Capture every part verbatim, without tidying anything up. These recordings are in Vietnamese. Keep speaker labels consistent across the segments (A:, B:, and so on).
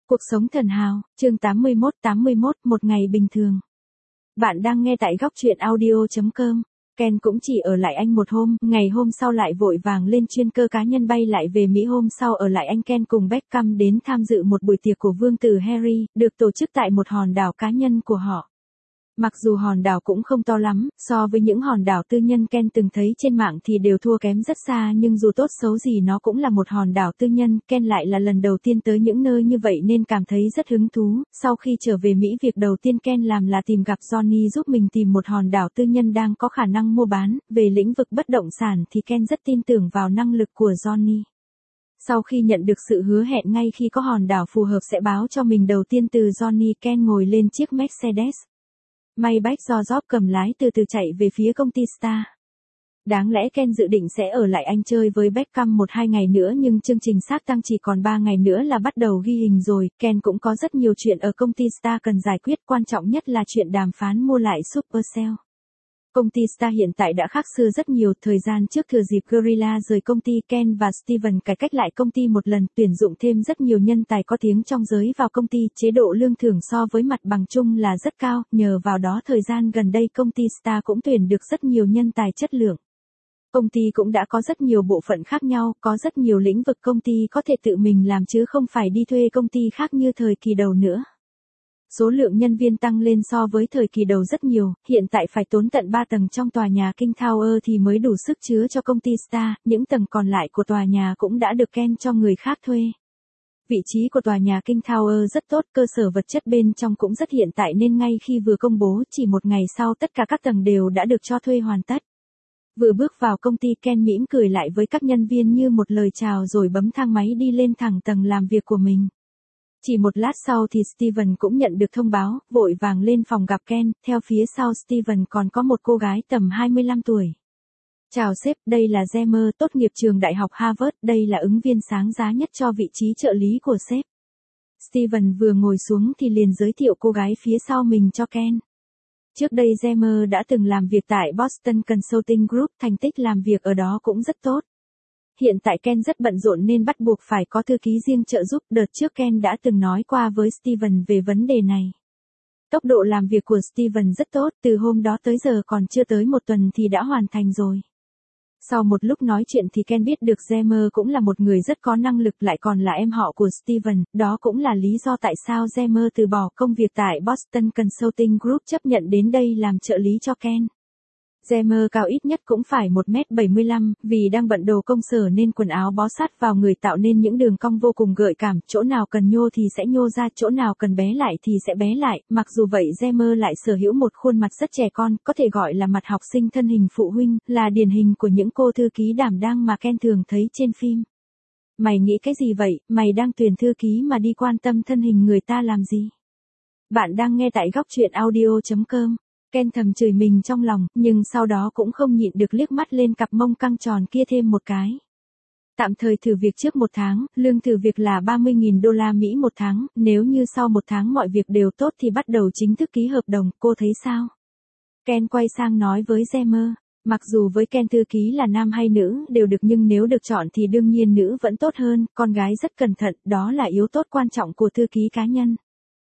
A: Cuộc sống thần hào, chương tám mươi mốt tám mươi mốt, một ngày bình thường. Bạn đang nghe tại góc truyện audio chấm com. Ken cũng chỉ ở lại Anh một hôm, ngày hôm sau lại vội vàng lên chuyên cơ cá nhân bay lại về Mỹ. Hôm sau ở lại Anh, Ken cùng Beckham đến tham dự một buổi tiệc của vương tử Harry, được tổ chức tại một hòn đảo cá nhân của họ. Mặc dù hòn đảo cũng không to lắm, so với những hòn đảo tư nhân Ken từng thấy trên mạng thì đều thua kém rất xa, nhưng dù tốt xấu gì nó cũng là một hòn đảo tư nhân, Ken lại là lần đầu tiên tới những nơi như vậy nên cảm thấy rất hứng thú. Sau khi trở về Mỹ, việc đầu tiên Ken làm là tìm gặp Johnny giúp mình tìm một hòn đảo tư nhân đang có khả năng mua bán. Về lĩnh vực bất động sản thì Ken rất tin tưởng vào năng lực của Johnny. Sau khi nhận được sự hứa hẹn ngay khi có hòn đảo phù hợp sẽ báo cho mình đầu tiên từ Johnny, Ken ngồi lên chiếc Mercedes Maybach do Job cầm lái từ từ chạy về phía công ty Star. Đáng lẽ Ken dự định sẽ ở lại Anh chơi với Beckham một hai ngày nữa, nhưng chương trình xác tăng chỉ còn ba ngày nữa là bắt đầu ghi hình rồi. Ken cũng có rất nhiều chuyện ở công ty Star cần giải quyết, quan trọng nhất là chuyện đàm phán mua lại Supercell. Công ty Star hiện tại đã khác xưa rất nhiều. Thời gian trước thừa dịp Gorilla rời công ty, Ken và Steven cải cách lại công ty một lần, tuyển dụng thêm rất nhiều nhân tài có tiếng trong giới vào công ty. Chế độ lương thưởng so với mặt bằng chung là rất cao, nhờ vào đó thời gian gần đây công ty Star cũng tuyển được rất nhiều nhân tài chất lượng. Công ty cũng đã có rất nhiều bộ phận khác nhau, có rất nhiều lĩnh vực công ty có thể tự mình làm chứ không phải đi thuê công ty khác như thời kỳ đầu nữa. Số lượng nhân viên tăng lên so với thời kỳ đầu rất nhiều, hiện tại phải tốn tận ba tầng trong tòa nhà King Tower thì mới đủ sức chứa cho công ty Star, những tầng còn lại của tòa nhà cũng đã được Ken cho người khác thuê. Vị trí của tòa nhà King Tower rất tốt, cơ sở vật chất bên trong cũng rất hiện tại nên ngay khi vừa công bố chỉ một ngày sau tất cả các tầng đều đã được cho thuê hoàn tất. Vừa bước vào công ty, Ken mỉm cười lại với các nhân viên như một lời chào rồi bấm thang máy đi lên thẳng tầng làm việc của mình. Chỉ một lát sau thì Steven cũng nhận được thông báo, vội vàng lên phòng gặp Ken. Theo phía sau Steven còn có một cô gái tầm hai mươi lăm tuổi. Chào sếp, đây là Gemma, tốt nghiệp trường đại học Harvard, đây là ứng viên sáng giá nhất cho vị trí trợ lý của sếp. Steven vừa ngồi xuống thì liền giới thiệu cô gái phía sau mình cho Ken. Trước đây Gemma đã từng làm việc tại Boston Consulting Group, thành tích làm việc ở đó cũng rất tốt. Hiện tại Ken rất bận rộn nên bắt buộc phải có thư ký riêng trợ giúp. Đợt trước Ken đã từng nói qua với Steven về vấn đề này. Tốc độ làm việc của Steven rất tốt, từ hôm đó tới giờ còn chưa tới một tuần thì đã hoàn thành rồi. Sau một lúc nói chuyện thì Ken biết được Gemma cũng là một người rất có năng lực, lại còn là em họ của Steven, đó cũng là lý do tại sao Gemma từ bỏ công việc tại Boston Consulting Group chấp nhận đến đây làm trợ lý cho Ken. Gemma cao ít nhất cũng phải một mét bảy mươi lăm, vì đang bận đồ công sở nên quần áo bó sát vào người tạo nên những đường cong vô cùng gợi cảm, chỗ nào cần nhô thì sẽ nhô ra, chỗ nào cần bé lại thì sẽ bé lại. Mặc dù vậy Gemma lại sở hữu một khuôn mặt rất trẻ con, có thể gọi là mặt học sinh thân hình phụ huynh, là điển hình của những cô thư ký đảm đang mà Ken thường thấy trên phim. Mày nghĩ cái gì vậy, mày đang tuyển thư ký mà đi quan tâm thân hình người ta làm gì? Bạn đang nghe tại góc truyện audio chấm com. Ken thầm chửi mình trong lòng, nhưng sau đó cũng không nhịn được liếc mắt lên cặp mông căng tròn kia thêm một cái. Tạm thời thử việc trước một tháng, lương thử việc là ba mươi nghìn đô la Mỹ một tháng, nếu như sau một tháng mọi việc đều tốt thì bắt đầu chính thức ký hợp đồng, cô thấy sao? Ken quay sang nói với Gemma, mặc dù với Ken thư ký là nam hay nữ đều được, nhưng nếu được chọn thì đương nhiên nữ vẫn tốt hơn, con gái rất cẩn thận, đó là yếu tố quan trọng của thư ký cá nhân.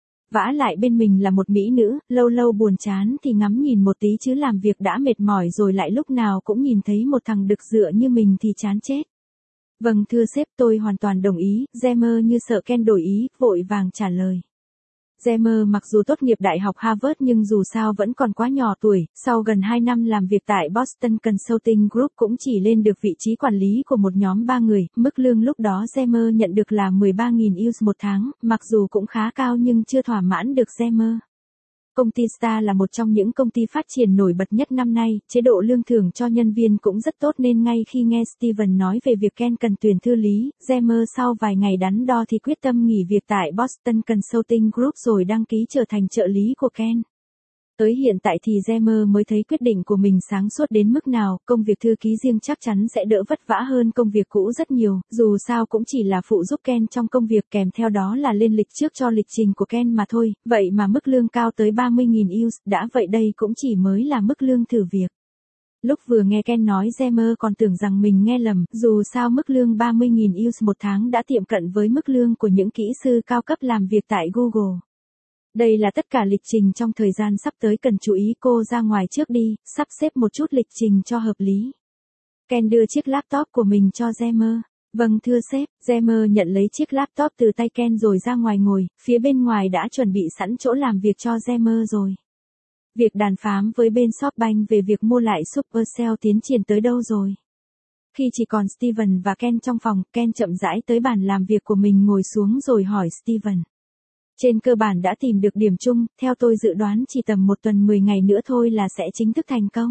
A: Vả lại bên mình là một mỹ nữ, lâu lâu buồn chán thì ngắm nhìn một tí chứ làm việc đã mệt mỏi rồi lại lúc nào cũng nhìn thấy một thằng đực dựa như mình thì chán chết. Vâng thưa sếp, tôi hoàn toàn đồng ý. Gemma như sợ Ken đổi ý, vội vàng trả lời. Gemma mặc dù tốt nghiệp đại học Harvard nhưng dù sao vẫn còn quá nhỏ tuổi, sau gần hai năm làm việc tại Boston Consulting Group cũng chỉ lên được vị trí quản lý của một nhóm ba người, mức lương lúc đó Gemma nhận được là mười ba nghìn euro một tháng, mặc dù cũng khá cao nhưng chưa thỏa mãn được Gemma. Công ty Star là một trong những công ty phát triển nổi bật nhất năm nay, chế độ lương thưởng cho nhân viên cũng rất tốt nên ngay khi nghe Steven nói về việc Ken cần tuyển thư lý, Gemma sau vài ngày đắn đo thì quyết tâm nghỉ việc tại Boston Consulting Group rồi đăng ký trở thành trợ lý của Ken. Tới hiện tại thì Gemma mới thấy quyết định của mình sáng suốt đến mức nào, công việc thư ký riêng chắc chắn sẽ đỡ vất vả hơn công việc cũ rất nhiều, dù sao cũng chỉ là phụ giúp Ken trong công việc, kèm theo đó là lên lịch trước cho lịch trình của Ken mà thôi, vậy mà mức lương cao tới ba mươi nghìn euro, đã vậy đây cũng chỉ mới là mức lương thử việc. Lúc vừa nghe Ken nói Dreamer còn tưởng rằng mình nghe lầm, dù sao mức lương ba mươi nghìn euro một tháng đã tiệm cận với mức lương của những kỹ sư cao cấp làm việc tại Google. Đây là tất cả lịch trình trong thời gian sắp tới, cần chú ý. Cô ra ngoài trước đi, sắp xếp một chút lịch trình cho hợp lý. Ken đưa chiếc laptop của mình cho Dreamer. Vâng thưa sếp. Dreamer nhận lấy chiếc laptop từ tay Ken rồi ra ngoài ngồi, phía bên ngoài đã chuẩn bị sẵn chỗ làm việc cho Dreamer rồi. Việc đàm phán với bên SoftBank về việc mua lại Supercell tiến triển tới đâu rồi? Khi chỉ còn Steven và Ken trong phòng, Ken chậm rãi tới bàn làm việc của mình ngồi xuống rồi hỏi Steven. Trên cơ bản đã tìm được điểm chung, theo tôi dự đoán chỉ tầm một tuần mười ngày nữa thôi là sẽ chính thức thành công.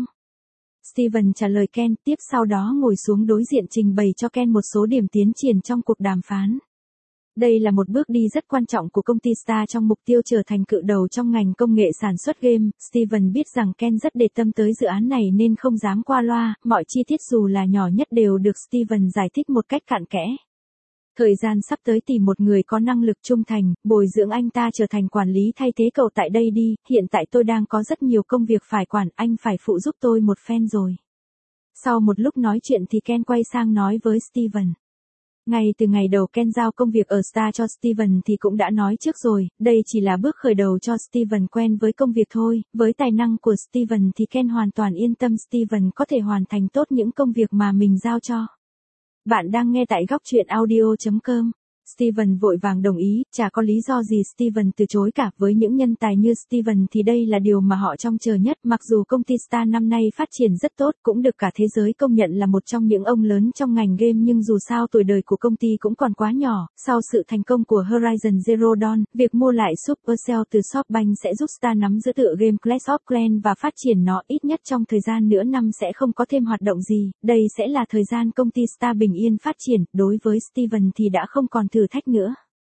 A: Steven trả lời Ken, tiếp sau đó ngồi xuống đối diện trình bày cho Ken một số điểm tiến triển trong cuộc đàm phán. Đây là một bước đi rất quan trọng của công ty Star trong mục tiêu trở thành cự đầu trong ngành công nghệ sản xuất game. Steven biết rằng Ken rất để tâm tới dự án này nên không dám qua loa, mọi chi tiết dù là nhỏ nhất đều được Steven giải thích một cách cặn kẽ. Thời gian sắp tới tìm một người có năng lực trung thành, bồi dưỡng anh ta trở thành quản lý thay thế cậu tại đây đi, hiện tại tôi đang có rất nhiều công việc phải quản, anh phải phụ giúp tôi một phen rồi. Sau một lúc nói chuyện thì Ken quay sang nói với Steven. Ngay từ ngày đầu Ken giao công việc ở Star cho Steven thì cũng đã nói trước rồi, đây chỉ là bước khởi đầu cho Steven quen với công việc thôi, với tài năng của Steven thì Ken hoàn toàn yên tâm Steven có thể hoàn thành tốt những công việc mà mình giao cho. Bạn đang nghe tại góc truyện audio chấm com. Steven vội vàng đồng ý, chả có lý do gì Steven từ chối cả, với những nhân tài như Steven thì đây là điều mà họ trông chờ nhất. Mặc dù công ty Star năm nay phát triển rất tốt, cũng được cả thế giới công nhận là một trong những ông lớn trong ngành game, nhưng dù sao tuổi đời của công ty cũng còn quá nhỏ. Sau sự thành công của Horizon Zero Dawn, việc mua lại Supercell từ SoftBank sẽ giúp Star nắm giữ tựa game Clash of Clans và phát triển nó, ít nhất trong thời gian nửa năm sẽ không có thêm hoạt động gì. Đây sẽ là thời gian công ty Star bình yên phát triển, đối với Steven thì đã không còn thử thách nữa.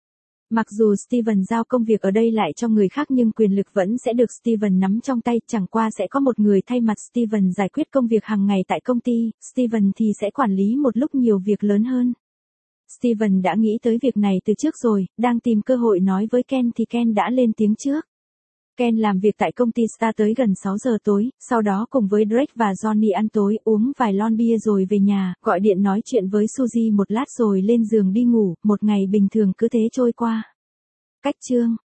A: Mặc dù Steven giao công việc ở đây lại cho người khác nhưng quyền lực vẫn sẽ được Steven nắm trong tay, chẳng qua sẽ có một người thay mặt Steven giải quyết công việc hàng ngày tại công ty, Steven thì sẽ quản lý một lúc nhiều việc lớn hơn. Steven đã nghĩ tới việc này từ trước rồi, đang tìm cơ hội nói với Ken thì Ken đã lên tiếng trước. Ken làm việc tại công ty Star tới gần sáu giờ tối, sau đó cùng với Drake và Johnny ăn tối, uống vài lon bia rồi về nhà, gọi điện nói chuyện với Suzy một lát rồi lên giường đi ngủ, một ngày bình thường cứ thế trôi qua. Cách chương